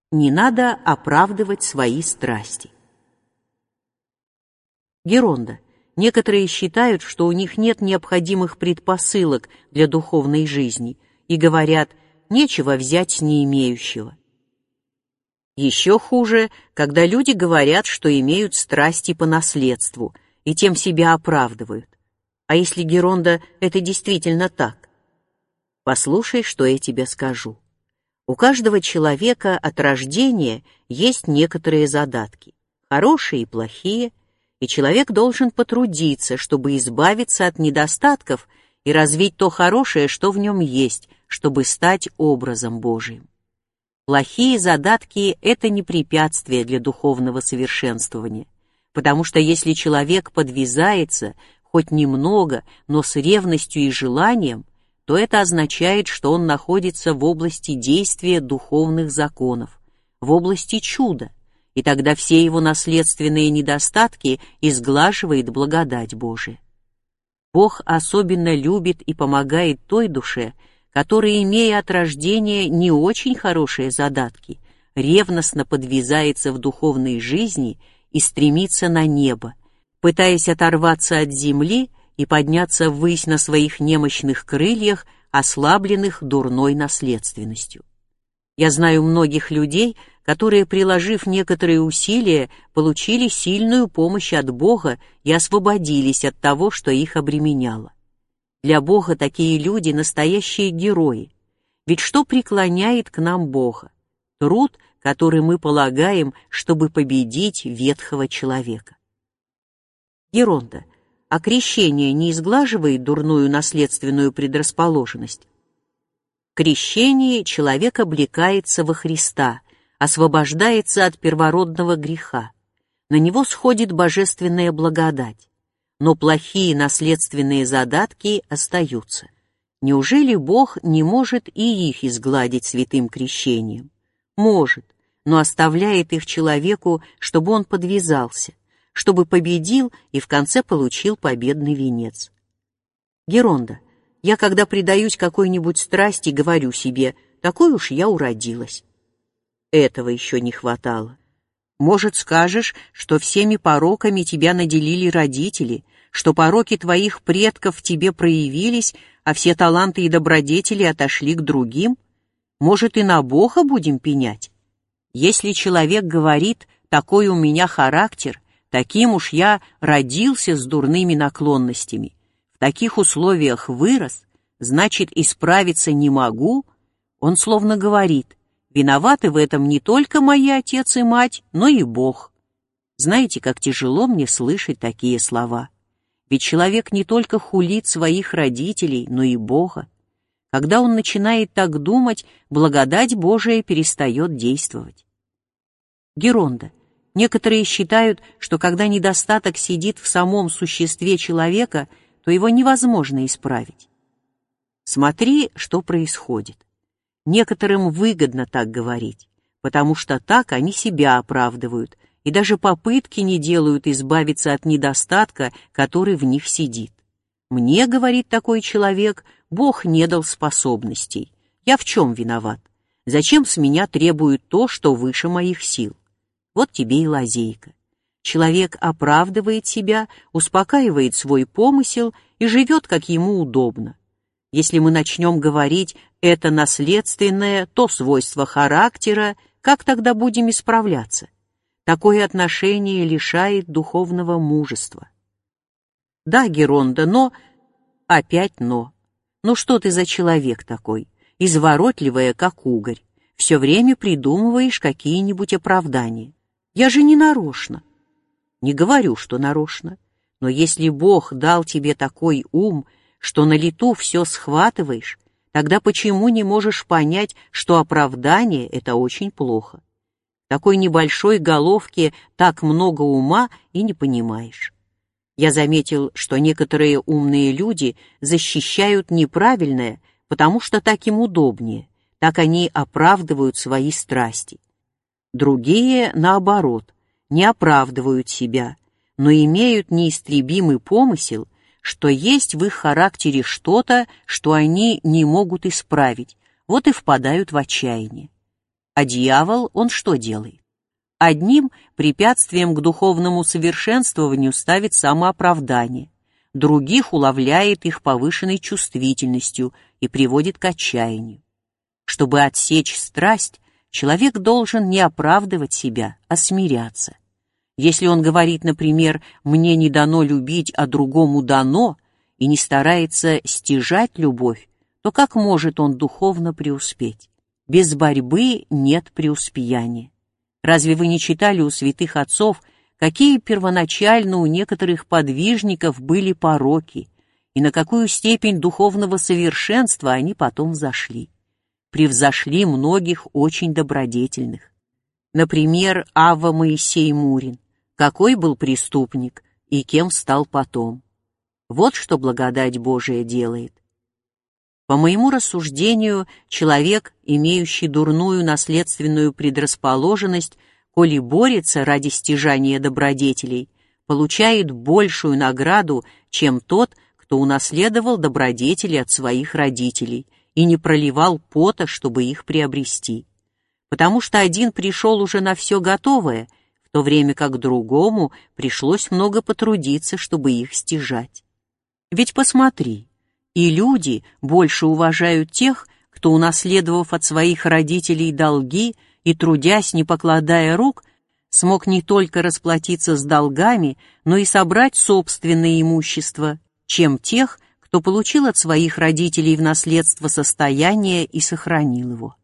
Не надо оправдывать свои страсти. Геронда. Некоторые считают, что у них нет необходимых предпосылок для духовной жизни и говорят, нечего взять с не имеющего. Еще хуже, когда люди говорят, что имеют страсти по наследству и тем себя оправдывают. А если, Геронда, это действительно так? Послушай, что я тебе скажу. У каждого человека от рождения есть некоторые задатки, хорошие и плохие, и человек должен потрудиться, чтобы избавиться от недостатков и развить то хорошее, что в нем есть, чтобы стать образом Божиим. Плохие задатки – это не препятствие для духовного совершенствования, потому что если человек подвязается, хоть немного, но с ревностью и желанием, то это означает, что он находится в области действия духовных законов, в области чуда, и тогда все его наследственные недостатки изглаживает благодать Божия. Бог особенно любит и помогает той душе, которая, имея от рождения не очень хорошие задатки, ревностно подвязается в духовной жизни и стремится на небо, пытаясь оторваться от земли и подняться ввысь на своих немощных крыльях, ослабленных дурной наследственностью. Я знаю многих людей, которые, приложив некоторые усилия, получили сильную помощь от Бога и освободились от того, что их обременяло. Для Бога такие люди — настоящие герои. Ведь что преклоняет к нам Бога? Труд, который мы полагаем, чтобы победить ветхого человека. Геронда. А крещение не изглаживает дурную наследственную предрасположенность? В крещении человек облекается во Христа, освобождается от первородного греха. На него сходит божественная благодать. Но плохие наследственные задатки остаются. Неужели Бог не может и их изгладить святым крещением? Может, но оставляет их человеку, чтобы он подвязался, чтобы победил и в конце получил победный венец. Геронда. Я, когда предаюсь какой-нибудь страсти, говорю себе, такой уж я уродилась. Этого еще не хватало. Может, скажешь, что всеми пороками тебя наделили родители, что пороки твоих предков в тебе проявились, а все таланты и добродетели отошли к другим? Может, и на Бога будем пенять? Если человек говорит, такой у меня характер, таким уж я родился с дурными наклонностями, в таких условиях вырос, значит, исправиться не могу, он словно говорит, виноваты в этом не только мои отец и мать, но и Бог. Знаете, как тяжело мне слышать такие слова. Ведь человек не только хулит своих родителей, но и Бога. Когда он начинает так думать, благодать Божия перестает действовать. Геронда. Некоторые считают, что когда недостаток сидит в самом существе человека, то его невозможно исправить. Смотри, что происходит. Некоторым выгодно так говорить, потому что так они себя оправдывают и даже попытки не делают избавиться от недостатка, который в них сидит. Мне, говорит такой человек, Бог не дал способностей. Я в чем виноват? Зачем с меня требуют то, что выше моих сил? Вот тебе и лазейка. Человек оправдывает себя, успокаивает свой помысел и живет, как ему удобно. Если мы начнем говорить «это наследственное», то свойство характера, как тогда будем исправляться? Такое отношение лишает духовного мужества. Да, Геронда, но... Опять но. Ну что ты за человек такой? Изворотливая, как угорь. Все время придумываешь какие-нибудь оправдания. Я же не нарочно. Не говорю, что нарочно. Но если Бог дал тебе такой ум, что на лету все схватываешь, тогда почему не можешь понять, что оправдание — это очень плохо? В такой небольшой головке так много ума и не понимаешь. Я заметил, что некоторые умные люди защищают неправильное, потому что так им удобнее, так они оправдывают свои страсти. Другие, наоборот, не оправдывают себя, но имеют неистребимый помысел, что есть в их характере что-то, что они не могут исправить, вот и впадают в отчаяние. А дьявол, он что делает? Одним препятствием к духовному совершенствованию ставит самооправдание, других уловляет их повышенной чувствительностью и приводит к отчаянию. Чтобы отсечь страсть, человек должен не оправдывать себя, а смиряться. Если он говорит, например, «мне не дано любить, а другому дано», и не старается стяжать любовь, то как может он духовно преуспеть? Без борьбы нет преуспеяния. Разве вы не читали у святых отцов, какие первоначально у некоторых подвижников были пороки, и на какую степень духовного совершенства они потом взошли? Превзошли многих очень добродетельных. Например, Авва Моисей Мурин. Какой был преступник и кем стал потом. Вот что благодать Божия делает. По моему рассуждению, человек, имеющий дурную наследственную предрасположенность, коли борется ради стяжания добродетелей, получает большую награду, чем тот, кто унаследовал добродетели от своих родителей и не проливал пота, чтобы их приобрести. Потому что один пришел уже на все готовое, в то время как другому пришлось много потрудиться, чтобы их стяжать. Ведь посмотри, и люди больше уважают тех, кто, унаследовав от своих родителей долги и трудясь, не покладая рук, смог не только расплатиться с долгами, но и собрать собственное имущество, чем тех, кто получил от своих родителей в наследство состояние и сохранил его.